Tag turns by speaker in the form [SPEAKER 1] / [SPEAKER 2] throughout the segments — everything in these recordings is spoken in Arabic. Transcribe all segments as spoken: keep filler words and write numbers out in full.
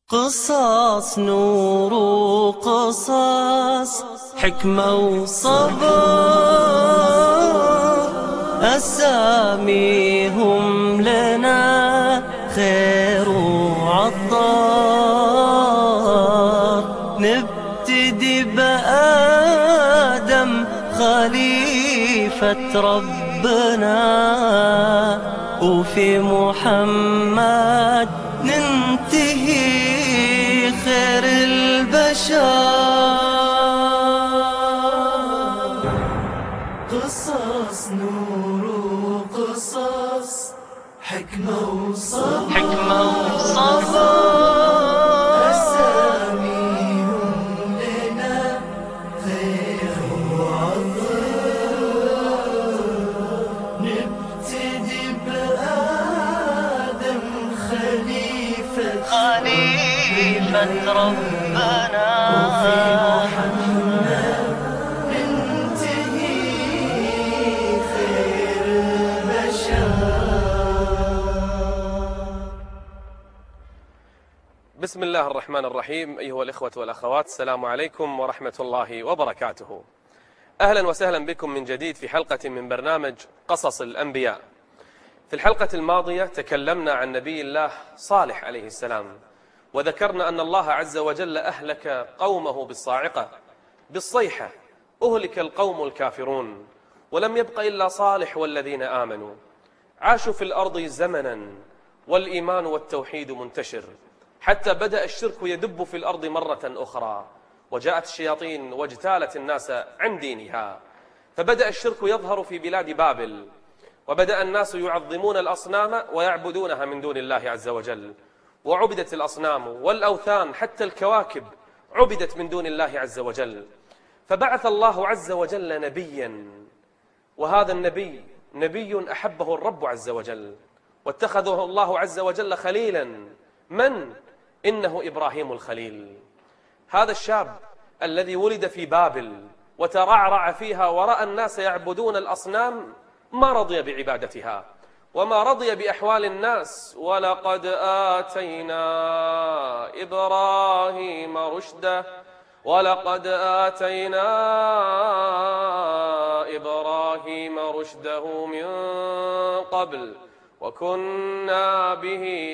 [SPEAKER 1] قصص نور وقصص حكمة وصبر، أساميهم لنا خير وعطار. نبتدي بآدم خليفة ربنا، وفي محمد ننتهي خير البشر. قصص نور وقصص حكمة وصبر، حكمة وصبر. أساميهم لنا خير وعطر. نبتدي بآدم خليفة خليفة ربنا، وفي محمد ننتهي خير البشر.
[SPEAKER 2] بسم الله الرحمن الرحيم. أيها الإخوة والأخوات، السلام عليكم ورحمة الله وبركاته. أهلا وسهلا بكم من جديد في حلقة من برنامج قصص الأنبياء. في الحلقة الماضية تكلمنا عن نبي الله صالح عليه السلام، وذكرنا أن الله عز وجل أهلك قومه بالصاعقة، بالصيحة. أهلك القوم الكافرون، ولم يبق إلا صالح والذين آمنوا. عاشوا في الأرض زمنا والإيمان والتوحيد منتشر، حتى بدأ الشرك يدب في الأرض مرة أخرى، وجاءت الشياطين واجتالت الناس عن دينها، فبدأ الشرك يظهر في بلاد بابل، وبدأ الناس يعظمون الأصنام ويعبدونها من دون الله عز وجل. وعبدت الأصنام والأوثان، حتى الكواكب عبدت من دون الله عز وجل. فبعث الله عز وجل نبيا، وهذا النبي نبي أحبه الرب عز وجل، واتخذه الله عز وجل خليلا. من؟ إنه إبراهيم الخليل. هذا الشاب الذي ولد في بابل وترعرع فيها ورأى الناس يعبدون الأصنام، ما رضي بعبادتها وما رضي بأحوال الناس. ولقد آتينا إبراهيم رشده، ولقد آتينا إبراهيم رشده من قبل وكنا به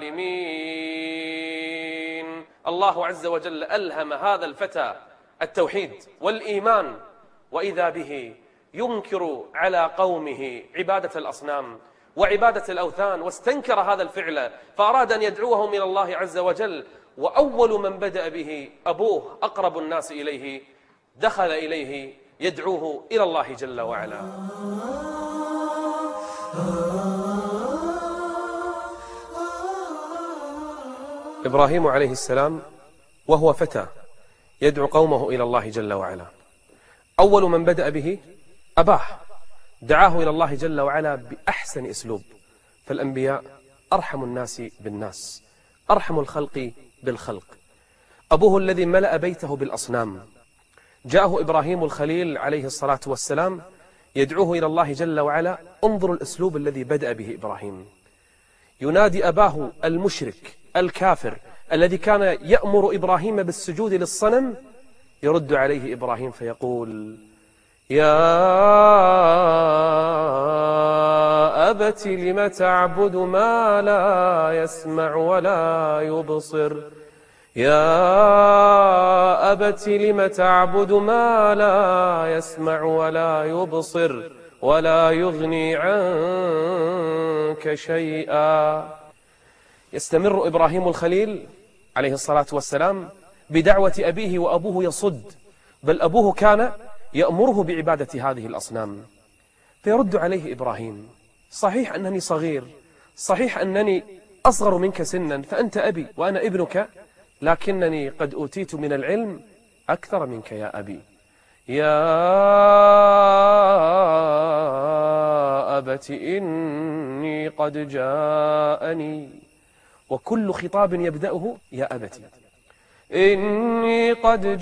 [SPEAKER 2] عالمين. الله عز وجل ألهم هذا الفتى التوحيد والإيمان، وإذا به ينكر على قومه عبادة الأصنام وعبادة الأوثان، واستنكر هذا الفعل فأراد أن يدعوهم إلى الله عز وجل. وأول من بدأ به أبوه، أقرب الناس إليه، دخل إليه يدعوه إلى الله جل وعلا. إبراهيم عليه السلام وهو فتى يدعو قومه إلى الله جل وعلا، أول من بدأ به أباه، دعاه إلى الله جل وعلا بأحسن أسلوب. فالأنبياء أرحم الناس بالناس، أرحم الخلق بالخلق. أبوه الذي ملأ بيته بالأصنام، جاءه إبراهيم الخليل عليه الصلاة والسلام يدعوه إلى الله جل وعلا. انظروا الأسلوب الذي بدأ به إبراهيم، ينادي أباه المشرك الكافر الذي كان يأمر إبراهيم بالسجود للصنم، يرد عليه إبراهيم فيقول: يا أبت لم تعبد ما لا يسمع ولا يبصر، يا أبت لم تعبد ما لا يسمع ولا يبصر ولا يغني عنك شيئا. يستمر إبراهيم الخليل عليه الصلاة والسلام بدعوة أبيه، وأبوه يصد، بل أبوه كان يأمره بعبادة هذه الأصنام. فيرد عليه إبراهيم: صحيح أنني صغير، صحيح أنني أصغر منك سنا، فأنت أبي وأنا ابنك، لكنني قد أوتيت من العلم أكثر منك يا أبي. يا أبت إني قد جاءني، وكل خطاب يبدأه يا أبتي. إني قد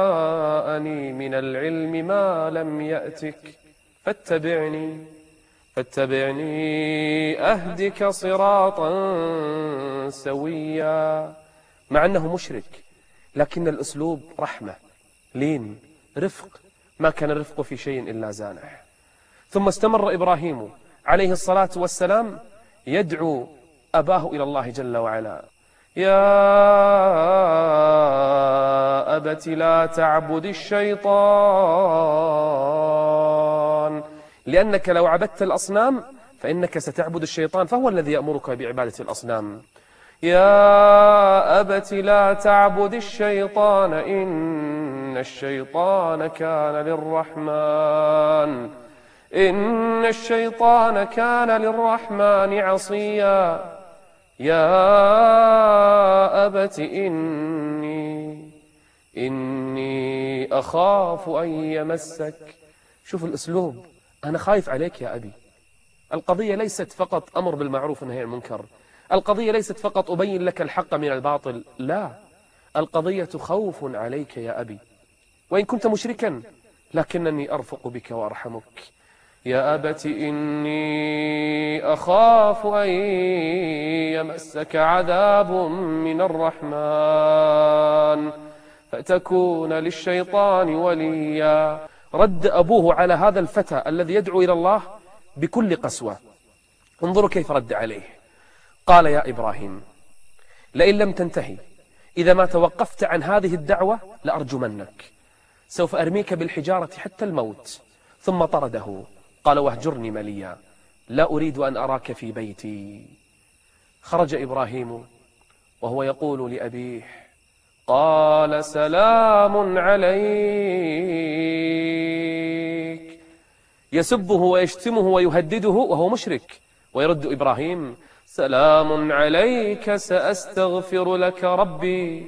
[SPEAKER 2] جاءني من العلم ما لم يأتك فاتبعني. فاتبعني أهدك صراطا سويا. مع أنه مشرك لكن الأسلوب رحمة، لين، رفق، ما كان الرفق في شيء إلا زانه. ثم استمر إبراهيم عليه الصلاة والسلام يدعو أباه إلى الله جل وعلا: يا أبت لا تعبد الشيطان، لأنك لو عبدت الأصنام فإنك ستعبد الشيطان، فهو الذي يأمرك بعبادة الأصنام. يا أبت لا تعبد الشيطان إن الشيطان كان للرحمن إن الشيطان كان للرحمن عصيا. يا أبت إني إني أخاف أن يمسك. شوف الأسلوب، أنا خايف عليك يا أبي. القضية ليست فقط أمر بالمعروف ونهي عن المنكر، القضية ليست فقط أبين لك الحق من الباطل، لا، القضية خوف عليك يا أبي، وإن كنت مشركا لكنني أرفق بك وأرحمك. يا أبت إني أخاف أن يمسك عذاب من الرحمن فتكون للشيطان وليا. رد أبوه على هذا الفتى الذي يدعو إلى الله بكل قسوة. انظروا كيف رد عليه. قال: يا إبراهيم، لئن لم تنتهي، إذا ما توقفت عن هذه الدعوة لأرجمنك، سوف أرميك بالحجارة حتى الموت. ثم طرده. قال: واهجرني مليا، لا أريد أن أراك في بيتي. خرج إبراهيم وهو يقول لأبيه: قال سلام عليك. يسبه ويشتمه ويهدده وهو مشرك، ويرد إبراهيم: سلام عليك سأستغفر لك ربي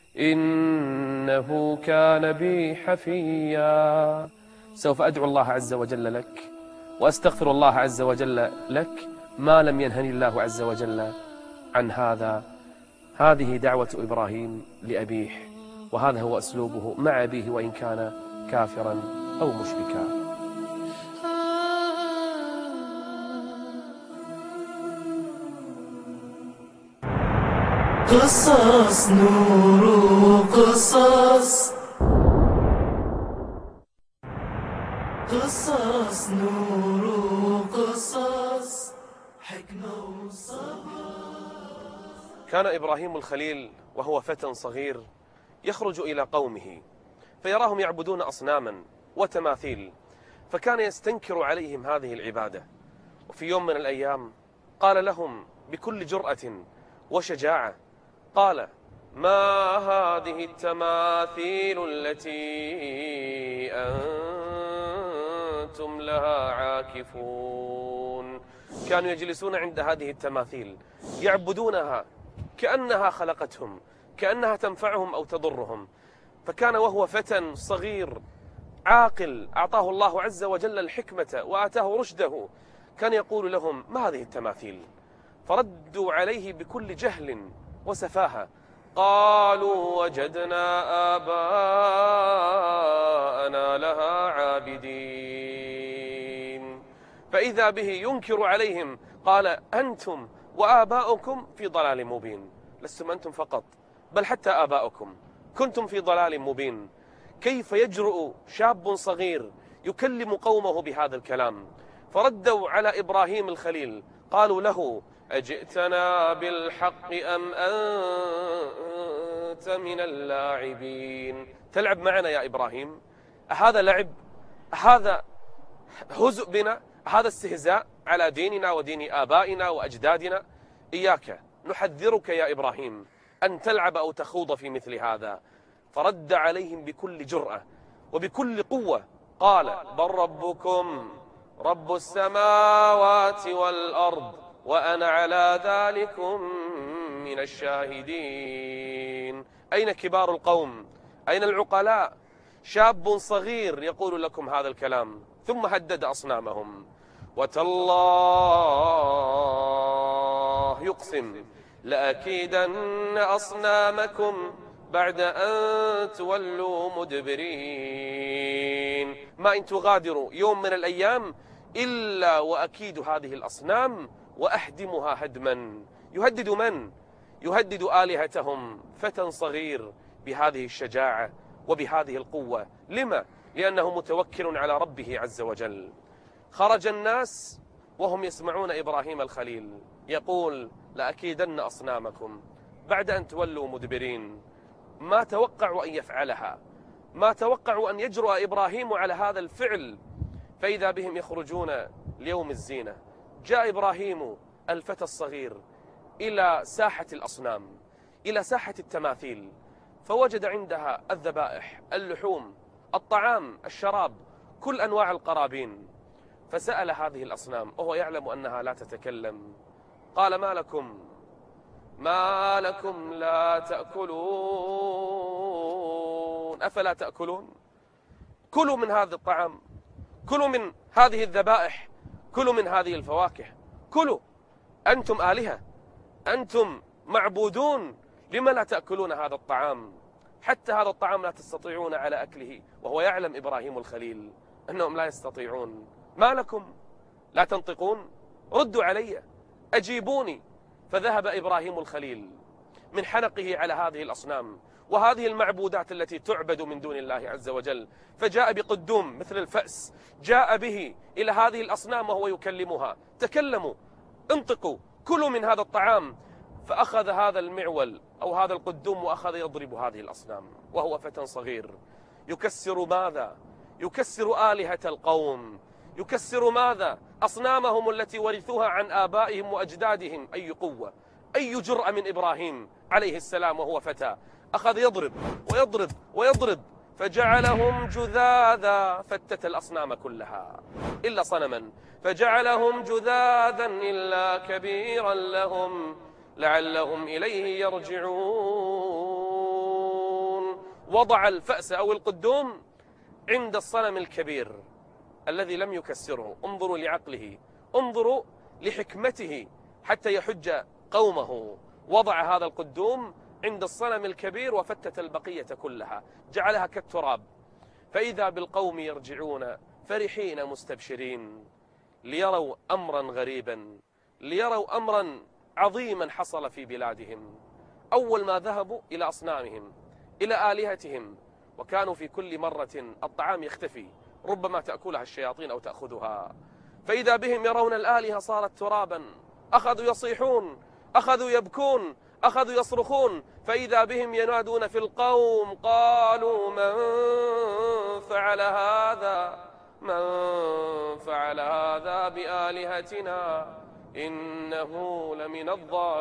[SPEAKER 2] إنه كان بي حفيا. سوف أدعو الله عز وجل لك وأستغفر الله عز وجل لك ما لم ينهني الله عز وجل عن هذا. هذه دعوة إبراهيم لأبيه، وهذا هو أسلوبه مع أبيه وإن كان كافرا أو مشركا.
[SPEAKER 1] قصص نور قصص قصص نور قصص حكمة وصبر.
[SPEAKER 2] كان إبراهيم الخليل وهو فتى صغير يخرج إلى قومه فيراهم يعبدون أصناما وتماثيل، فكان يستنكر عليهم هذه العبادة. وفي يوم من الأيام قال لهم بكل جرأة وشجاعة، قال: ما هذه التماثيل التي أنتم لها عاكفون؟ كانوا يجلسون عند هذه التماثيل يعبدونها كأنها خلقتهم، كأنها تنفعهم أو تضرهم. فكان وهو فتى صغير عاقل أعطاه الله عز وجل الحكمة وآتاه رشده، كان يقول لهم: ما هذه التماثيل؟ فردوا عليه بكل جهل وسفاهة، قالوا: وجدنا آباءنا لها عابدين. فإذا به ينكر عليهم، قال: أنتم وآباؤكم في ضلال مبين. لستم أنتم فقط، بل حتى آباؤكم كنتم في ضلال مبين. كيف يجرؤ شاب صغير يكلم قومه بهذا الكلام؟ فردوا على إبراهيم الخليل، قالوا له: أجئتنا بالحق أم أنت من اللاعبين؟ تلعب معنا يا إبراهيم؟ أهذا لعب؟ أهذا هزء بنا؟ هذا استهزاء على ديننا ودين آبائنا وأجدادنا؟ إياك، نحذرك يا إبراهيم أن تلعب أو تخوض في مثل هذا. فرد عليهم بكل جرأة وبكل قوة، قال: بل ربكم رب السماوات والأرض وأنا على ذلكم من الشاهدين. أين كبار القوم؟ أين العقلاء؟ شاب صغير يقول لكم هذا الكلام. ثم هدد أصنامهم: وتالله يقسم لأكيدن أصنامكم بعد أن تولوا مدبرين. ما إن تغادروا يوم من الأيام إلا وأكيد هذه الأصنام وأهدمها هدما. يهدد من؟ يهدد آلهتهم فتى صغير بهذه الشجاعة وبهذه القوة. لما؟ لأنه متوكل على ربه عز وجل. خرج الناس وهم يسمعون إبراهيم الخليل يقول لأكيدن أصنامكم بعد أن تولوا مدبرين. ما توقعوا أن يفعلها، ما توقعوا أن يجرؤ إبراهيم على هذا الفعل، فإذا بهم يخرجون ليوم الزينة. جاء إبراهيم الفتى الصغير إلى ساحة الأصنام، إلى ساحة التماثيل، فوجد عندها الذبائح، اللحوم، الطعام، الشراب، كل أنواع القرابين. فسأل هذه الأصنام وهو يعلم أنها لا تتكلم، قال ما لكم ما لكم لا تأكلون؟ أفلا تأكلون؟ كلوا من هذا الطعام، كلوا من هذه الذبائح، كلوا من هذه الفواكه، كلوا. أنتم آلهة، أنتم معبودون، لما لا تأكلون هذا الطعام؟ حتى هذا الطعام لا تستطيعون على أكله، وهو يعلم إبراهيم الخليل أنهم لا يستطيعون. ما لكم لا تنطقون؟ ردوا علي، أجيبوني. فذهب إبراهيم الخليل من حنقه على هذه الأصنام وهذه المعبودات التي تعبد من دون الله عز وجل، فجاء بقدوم مثل الفأس، جاء به إلى هذه الأصنام وهو يكلمها، تكلموا، انطقوا، كلوا من هذا الطعام. فأخذ هذا المعول أو هذا القدوم وأخذ يضرب هذه الأصنام وهو فتى صغير، يكسر ماذا؟ يكسر آلهة القوم، يكسر ماذا؟ أصنامهم التي ورثوها عن آبائهم وأجدادهم. أي قوة، أي جرأة من إبراهيم عليه السلام وهو فتى. أخذ يضرب ويضرب ويضرب فجعلهم جذاذا، فتت الأصنام كلها إلا صنما، فجعلهم جذاذا إلا كبيرا لهم لعلهم إليه يرجعون. وضع الفأس أو القدوم عند الصنم الكبير الذي لم يكسره. انظروا لعقله، انظروا لحكمته حتى يحج قومه. وضع هذا القدوم عند الصنم الكبير وفتت البقية كلها، جعلها كالتراب. فإذا بالقوم يرجعون فرحين مستبشرين ليروا أمرا غريبا، ليروا أمرا عظيما حصل في بلادهم. أول ما ذهبوا إلى أصنامهم، إلى آلهتهم، وكانوا في كل مرة الطعام يختفي، ربما تأكلها الشياطين أو تأخذها، فإذا بهم يرون الآلهة صارت ترابا، أخذوا يصيحون، أخذوا يبكون، أخذوا يصرخون، فإذا بهم ينادون في القوم قالوا من فعل هذا من فعل هذا بآلهتنا إنه لمن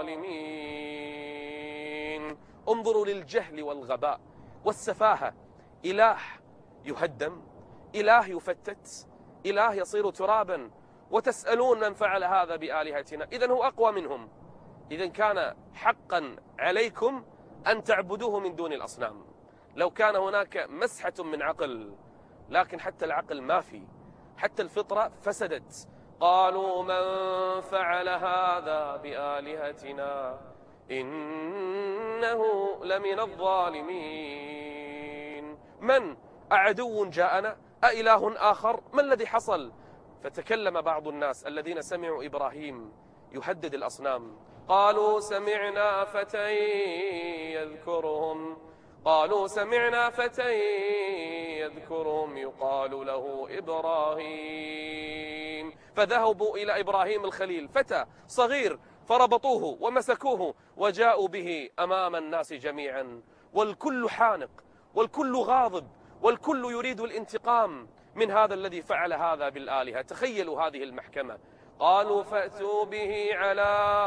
[SPEAKER 2] الظالمين. انظروا للجهل والغباء والسفاهة. إله يهدم، إله يفتت، إله يصير ترابا، وتسألون من فعل هذا بآلهتنا. إذن هو أقوى منهم. إذن كان حقا عليكم أن تعبدوه من دون الأصنام لو كان هناك مسحة من عقل، لكن حتى العقل ما في، حتى الفطرة فسدت. قالوا من فعل هذا بآلهتنا إنه لمن الظالمين. من؟ أعدو جاءنا؟ أإله آخر؟ ما الذي حصل؟ فتكلم بعض الناس الذين سمعوا إبراهيم يهدد الأصنام، قالوا سمعنا فتى يذكرهم قالوا سمعنا فتى يذكرهم يقال له إبراهيم. فذهبوا إلى إبراهيم الخليل، فتى صغير، فربطوه ومسكوه وجاءوا به أمام الناس جميعا، والكل حانق والكل غاضب والكل يريد الانتقام من هذا الذي فعل هذا بالآلهة. تخيلوا هذه المحكمة. قالوا فأتوا به على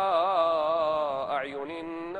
[SPEAKER 2] أعين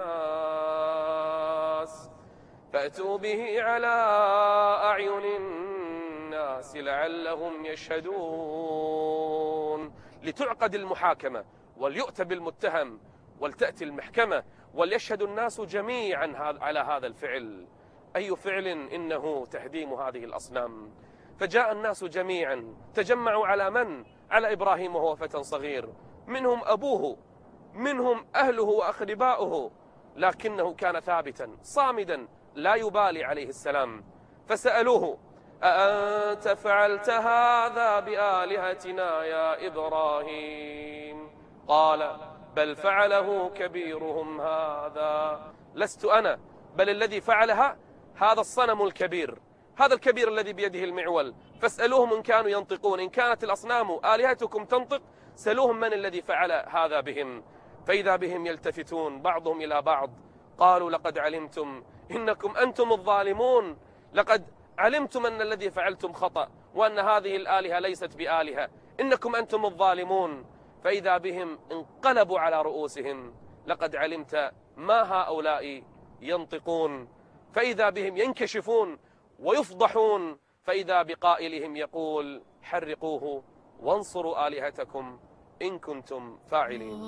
[SPEAKER 2] الناس فأتوا به على أعين الناس لعلهم يشهدون. لتعقد المحاكمة وليؤتى بالمتهم ولتأتي المحكمة وليشهد الناس جميعا على هذا الفعل. أي فعل إنه تهديم هذه الأصنام. فجاء الناس جميعا تجمعوا على من؟ على إبراهيم وهو فتى صغير، منهم أبوه، منهم أهله وأقرباؤه، لكنه كان ثابتا صامدا لا يبالي عليه السلام. فسألوه أأنت فعلت هذا بآلهتنا يا إبراهيم؟ قال بل فعله كبيرهم هذا. لست أنا، بل الذي فعلها هذا الصنم الكبير، هذا الكبير الذي بيده المعول، فاسألوهم إن كانوا ينطقون. إن كانت الأصنام آلهتكم تنطق سألوهم من الذي فعل هذا بهم. فإذا بهم يلتفتون بعضهم إلى بعض قالوا لقد علمتم إنكم أنتم الظالمون، لقد علمتم أن الذي فعلتم خطأ وأن هذه الآلهة ليست بآلهة، إنكم أنتم الظالمون. فإذا بهم انقلبوا على رؤوسهم لقد علمت ما هؤلاء ينطقون. فإذا بهم ينكشفون ويفضحون، فإذا بقائلهم يقول حرقوه وانصروا آلهتكم إن كنتم فاعلين.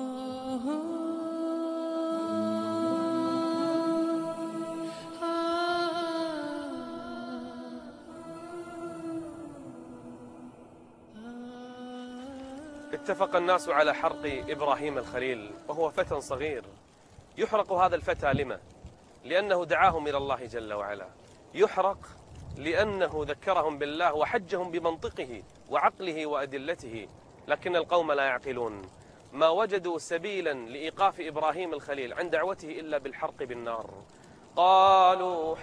[SPEAKER 2] اتفق الناس على حرق إبراهيم الخليل وهو فتى صغير. يحرق هذا الفتى لما؟ لأنه دعاهم إلى الله جل وعلا. يحرق لأنه ذكرهم بالله وحجهم بمنطقه وعقله وأدلته، لكن القوم لا يعقلون. ما وجدوا سبيلا لإيقاف إبراهيم الخليل عن دعوته إلا بالحرق بالنار. قالوا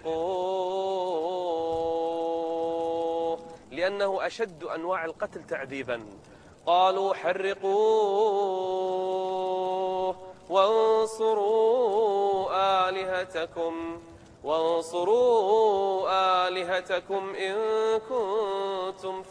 [SPEAKER 2] حرقوه لأنه أشد أنواع القتل تعذيبا. قالوا حرقوه وانصروا آلهتكم وانصروا آلهتكم إن كنتم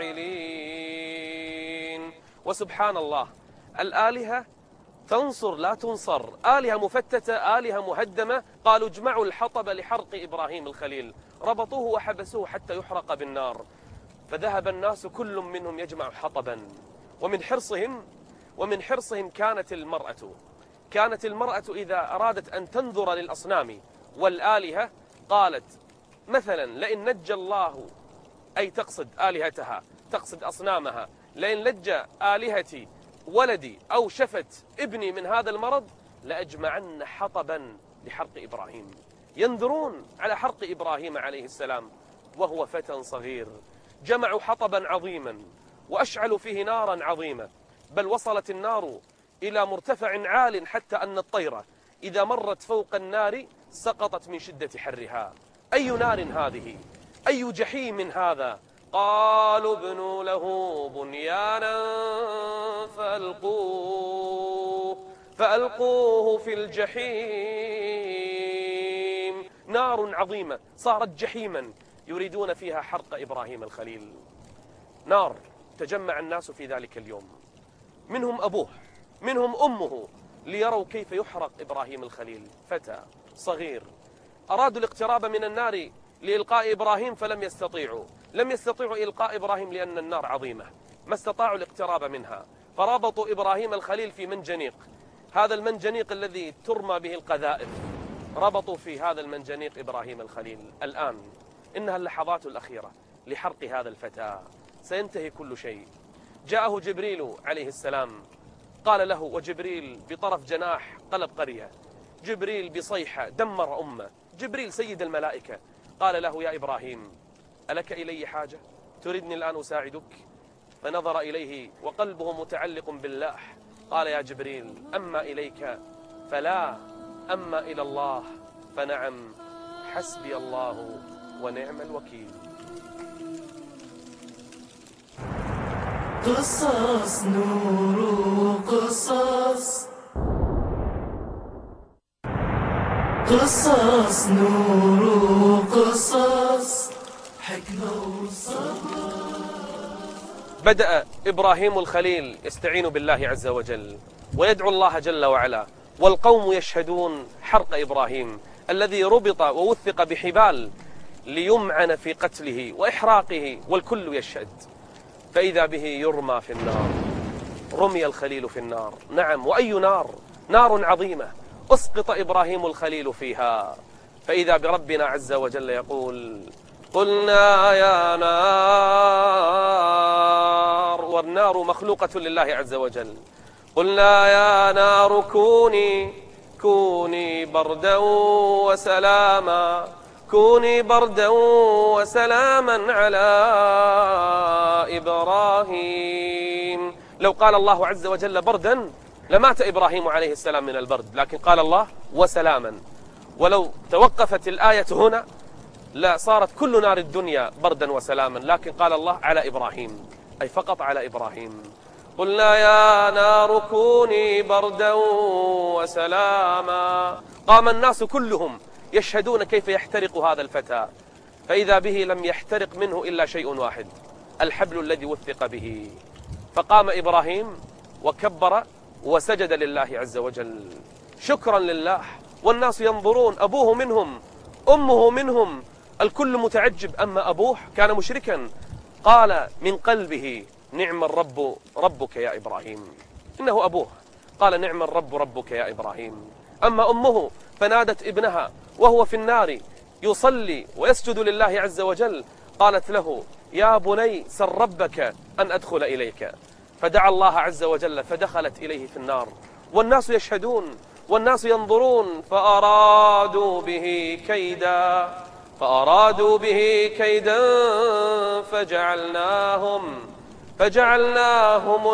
[SPEAKER 2] فاعلين. وسبحان الله، الآلهة تنصر لا تنصر، آلهة مفتتة، آلهة مهدمة. قالوا اجمعوا الحطب لحرق إبراهيم الخليل، ربطوه وحبسوه حتى يحرق بالنار. فذهب الناس كل منهم يجمع حطبا، ومن حرصهم ومن حرصهم كانت المرأة كانت المرأة إذا أرادت أن تنظر للأصنام والآلهة قالت مثلا لئن نجى الله، أي تقصد آلهتها، تقصد أصنامها، لئن لجى آلهتي ولدي أو شفت ابني من هذا المرض لأجمعن حطبا لحرق إبراهيم. ينظرون على حرق إبراهيم عليه السلام وهو فتى صغير. جمعوا حطبا عظيما وأشعلوا فيه نارا عظيمة، بل وصلت النار إلى مرتفع عال حتى أن الطيرة إذا مرت فوق النار سقطت من شدة حرها. أي نار هذه؟ أي جحيم هذا؟ قالوا ابنوا له بنيانا فألقوه فألقوه في الجحيم. نار عظيمة صارت جحيما يريدون فيها حرق إبراهيم الخليل. نار. تجمع الناس في ذلك اليوم، منهم أبوه منهم أمه، ليروا كيف يحرق إبراهيم الخليل. فتى صغير. أرادوا الاقتراب من النار لإلقاء إبراهيم فلم يستطيعوا لم يستطيعوا إلقاء إبراهيم لأن النار عظيمة، ما استطاعوا الاقتراب منها. فربطوا إبراهيم الخليل في منجنيق، هذا المنجنيق الذي ترمى به القذائف، ربطوا في هذا المنجنيق إبراهيم الخليل. الآن إنها اللحظات الأخيرة لحرق هذا الفتى، سينتهي كل شيء. جاءه جبريل عليه السلام قال له، وجبريل بطرف جناح قلب قرية، جبريل بصيحة دمر أمة، جبريل سيد الملائكة. قال له يا إبراهيم ألك إلي حاجة؟ تريدني الآن أساعدك؟ فنظر إليه وقلبه متعلق بالله. قال يا جبريل أما إليك فلا، أما إلى الله فنعم، حسبي الله ونعم الوكيل.
[SPEAKER 1] قصص نور قصص قصص نور قصص حكمة وصبر.
[SPEAKER 2] بدأ إبراهيم الخليل يستعين بالله عز وجل ويدعو الله جل وعلا، والقوم يشهدون حرق إبراهيم الذي ربط ووثق بحبال ليمعن في قتله وإحراقه، والكل يشهد. فإذا به يرمى في النار. رمي الخليل في النار، نعم، وأي نار؟ نار عظيمة أسقط إبراهيم الخليل فيها. فإذا بربنا عز وجل يقول قلنا يا نار، والنار مخلوقة لله عز وجل، قلنا يا نار كوني كوني بردا وسلاما كوني بردا وسلاما على إبراهيم. لو قال الله عز وجل بردا لمات إبراهيم عليه السلام من البرد، لكن قال الله وسلاما. ولو توقفت الآية هنا لصارت كل نار الدنيا بردا وسلاما، لكن قال الله على إبراهيم، أي فقط على إبراهيم. قلنا يا نار كوني بردا وسلاما. قام الناس كلهم يشهدون كيف يحترق هذا الفتى، فإذا به لم يحترق منه إلا شيء واحد، الحبل الذي وثق به. فقام إبراهيم وكبر وسجد لله عز وجل شكرا لله، والناس ينظرون، أبوه منهم، أمه منهم، الكل متعجب. أما أبوه كان مشركا، قال من قلبه نعم الرب ربك يا إبراهيم، إنه أبوه، قال نعم الرب ربك يا إبراهيم. أما أمه فنادت ابنها وهو في النار يصلي ويسجد لله عز وجل، قالت له يا بني سل ربك أن أدخل إليك، فدعا الله عز وجل فدخلت إليه في النار، والناس يشهدون والناس ينظرون. فأرادوا به كيدا فأرادوا به كيدا فجعلناهم فجعلناهم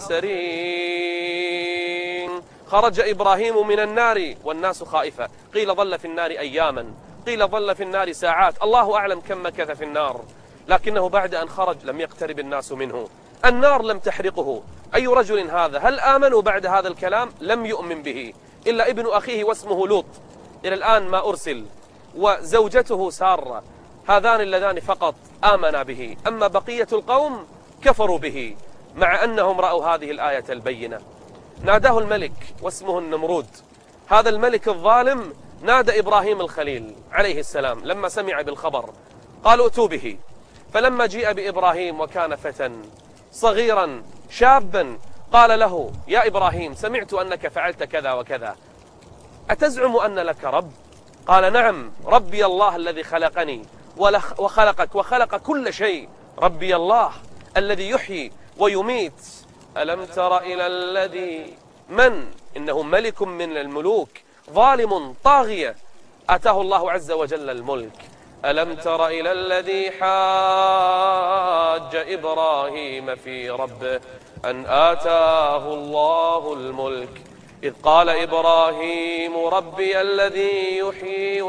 [SPEAKER 2] الأخسرين. خرج إبراهيم من النار والناس خائفة، قيل ظل في النار أياما، قيل ظل في النار ساعات، الله أعلم كم مكث في النار، لكنه بعد أن خرج لم يقترب الناس منه، النار لم تحرقه. أي رجل هذا؟ هل آمنوا بعد هذا الكلام؟ لم يؤمن به إلا ابن أخيه واسمه لوط، إلى الآن ما أرسل، وزوجته سارة، هذان اللذان فقط آمنا به، أما بقية القوم كفروا به، مع أنهم رأوا هذه الآية البينة. ناداه الملك واسمه النمرود، هذا الملك الظالم نادى إبراهيم الخليل عليه السلام لما سمع بالخبر، قالوا ائتوا به. فلما جيء بإبراهيم وكان فتى صغيرا شابا، قال له يا إبراهيم سمعت أنك فعلت كذا وكذا، أتزعم أن لك رب؟ قال نعم، ربي الله الذي خلقني وخلقك وخلق كل شيء، ربي الله الذي يحيي ويميت. ألم تر إلى الذي من إنه ملك من الملوك ظالم طاغية آتاه الله عز وجل الملك. ألم تر إلى الذي حاج إبراهيم في ربه أن آتاه الله الملك إذ قال إبراهيم ربي الذي يحيي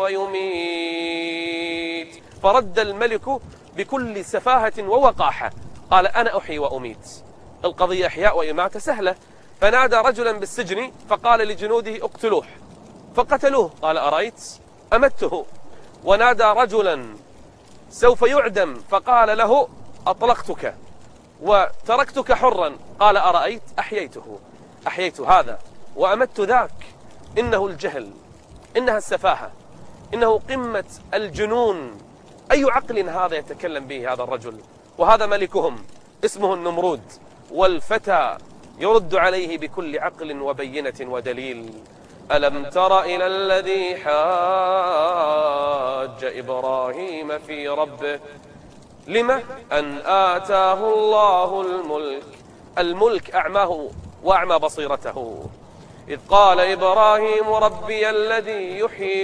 [SPEAKER 2] ويميت. فرد الملك بكل سفاهة ووقاحة، قال أنا أحيي وأميت، القضية إحياء وإماتة سهلة. فنادى رجلا بالسجن فقال لجنوده اقتلوه، فقتلوه، قال أرأيت أمته. ونادى رجلا سوف يعدم فقال له أطلقتك وتركتك حرا، قال أرأيت أحييته، أحييت هذا وأمت ذاك. إنه الجهل، إنها السفاهة، إنه قمة الجنون. أي عقل هذا يتكلم به هذا الرجل؟ وهذا ملكهم اسمه النمرود، والفتى يرد عليه بكل عقل وبينة ودليل. ألم تر إلى الذي حاج إبراهيم في ربه لما أن آتاه الله الملك، الملك أعماه وأعمى بصيرته. إذ قال إبراهيم ربي الذي يحيي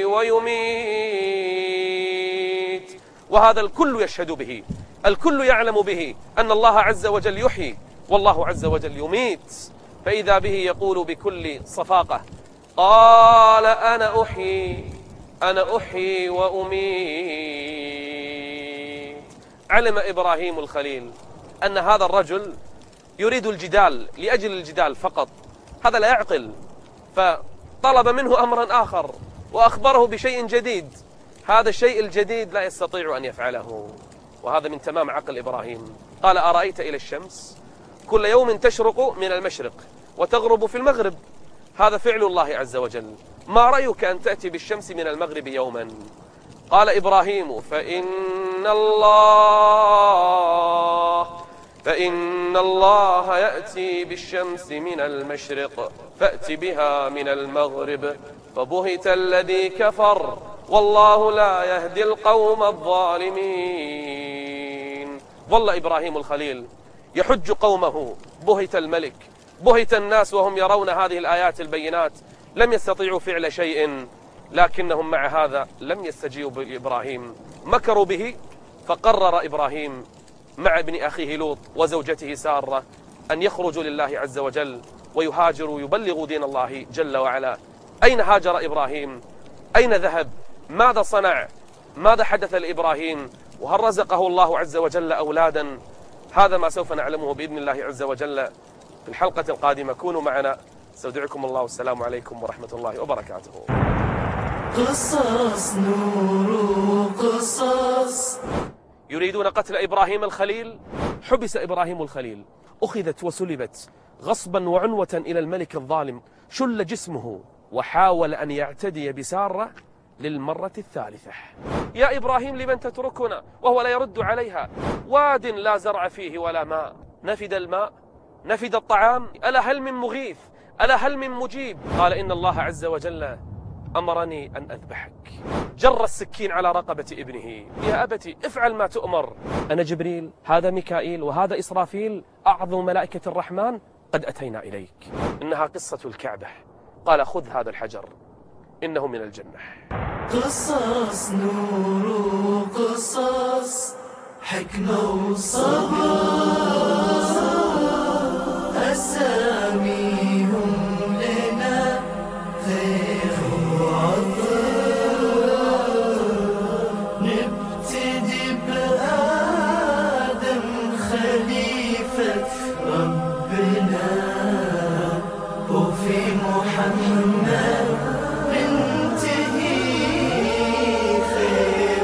[SPEAKER 2] ويميت. وهذا الكل يشهد به، الكل يعلم به أن الله عز وجل يحيي والله عز وجل يميت. فإذا به يقول بكل صفاقة قال أنا أحيي أنا أحيي وأميت. علم إبراهيم الخليل أن هذا الرجل يريد الجدال لأجل الجدال فقط، هذا لا يعقل، فطلب منه أمرا آخر وأخبره بشيء جديد، هذا الشيء الجديد لا يستطيع أن يفعله، وهذا من تمام عقل إبراهيم. قال أرأيت إلى الشمس كل يوم تشرق من المشرق وتغرب في المغرب، هذا فعل الله عز وجل، ما رأيك أن تأتي بالشمس من المغرب يوما؟ قال إبراهيم فإن الله فإن الله يأتي بالشمس من المشرق فأت بها من المغرب فبهت الذي كفر والله لا يهدي القوم الظالمين. ظل إبراهيم الخليل يحج قومه، بهت الملك، بهت الناس وهم يرون هذه الآيات البينات، لم يستطيعوا فعل شيء لكنهم مع هذا لم يستجيبوا بإبراهيم، مكروا به. فقرر إبراهيم مع ابن أخيه لوط وزوجته سارة أن يخرجوا لله عز وجل ويهاجروا يبلغوا دين الله جل وعلا. أين هاجر إبراهيم؟ أين ذهب؟ ماذا صنع؟ ماذا حدث لإبراهيم؟ وهل رزقه الله عز وجل أولادا؟ هذا ما سوف نعلمه بإذن الله عز وجل في الحلقة القادمة. كونوا معنا، استودعكم الله، والسلام عليكم ورحمة الله وبركاته.
[SPEAKER 1] قصص نور قصص.
[SPEAKER 2] يريدون قتل إبراهيم الخليل؟ حبس إبراهيم الخليل، أخذت وسلبت غصبا وعنوة إلى الملك الظالم، شل جسمه وحاول أن يعتدي بسارة للمرة الثالثة. يا إبراهيم لمن تتركنا؟ وهو لا يرد عليها. واد لا زرع فيه ولا ماء، نفد الماء، نفد الطعام، ألا هل من مغيث؟ ألا هل من مجيب؟ قال إن الله عز وجل أمرني أن أذبحك. جر السكين على رقبة ابنه. يا أبتي افعل ما تؤمر، أنا جبريل، هذا ميكائيل، وهذا إسرافيل، أعظم ملائكة الرحمن، قد أتينا إليك. إنها قصة الكعبة. قال خذ هذا الحجر إنه من الجنة.
[SPEAKER 1] قصص نور قصص، حكمة وصبر، أساميهم لنا خير وعطر. نبتدي بآدم خليفة ربنا، وفي محمد ننتهي خير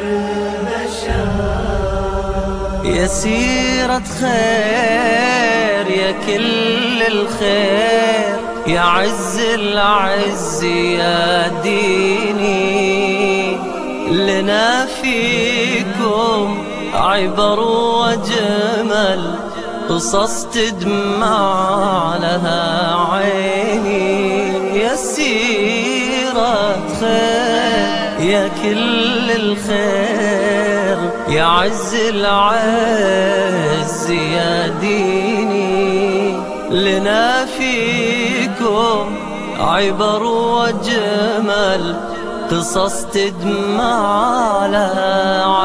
[SPEAKER 1] البشر. يا سيرة خير يا كل الخير، يا عز العز يا ديني، لنا فيكم عبر وجمل، قصص تدمع لها عيني. يا سيرة خير يا كل الخير، يا عز العز يا ديني، لنا فيكم عبر وجمل، قصص تدمع لها